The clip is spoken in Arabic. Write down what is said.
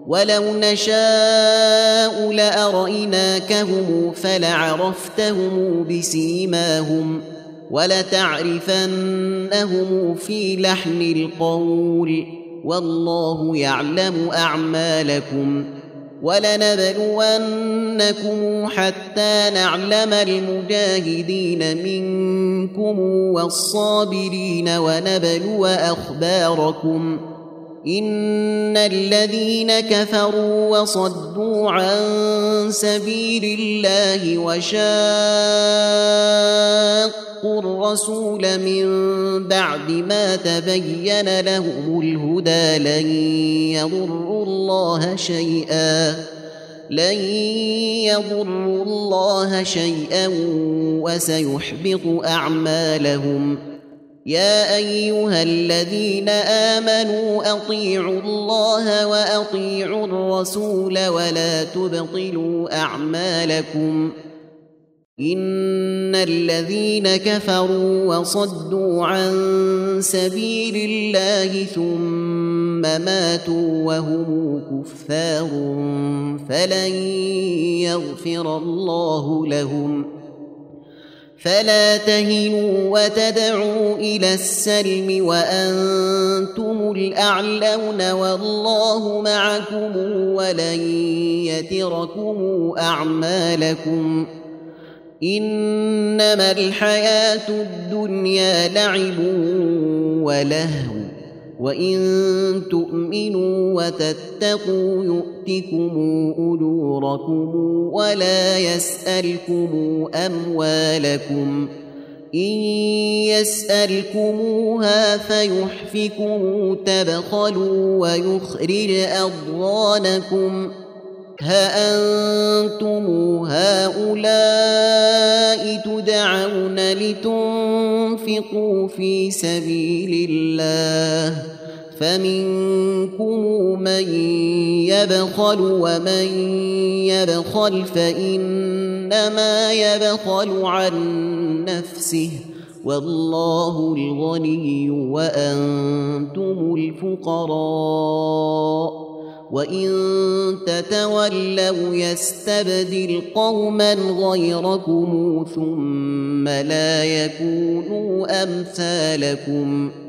ولو نشاء لأريناكهم فلعرفتهم بسيماهم ولتعرفنهم في لحن القول والله يعلم أعمالكم ولنبلونكم حتى نعلم المجاهدين منكم والصابرين ونبلو أخباركم إن الذين كفروا وصدوا عن سبيل الله وشاقوا الرسول من بعد ما تبين لهم الهدى لن يضروا الله شيئا وسيحبط أعمالهم يا أيها الذين آمنوا أطيعوا الله وأطيعوا الرسول ولا تبطلوا أعمالكم إن الذين كفروا وصدوا عن سبيل الله ثم ماتوا وهم كفار فلن يغفر الله لهم فلا تهنوا وتدعوا إلى السلم وأنتم الأعلون والله معكم ولن يتركم أعمالكم إنما الحياة الدنيا لعب ولهو وإن تؤمنوا وتتقوا يؤتكم أجوركم ولا يسألكم أموالكم إن يسألكموها فيحفكم تبخلوا ويخرج أضغانكم ها أنتم هؤلاء تدعون لتنفقوا في سبيل الله فمنكم من يبخل ومن يبخل فإنما يبخل عن نفسه والله الغني وأنتم الفقراء وإن تتولوا يستبدل قوما غيركم ثم لا يكونوا أمثالكم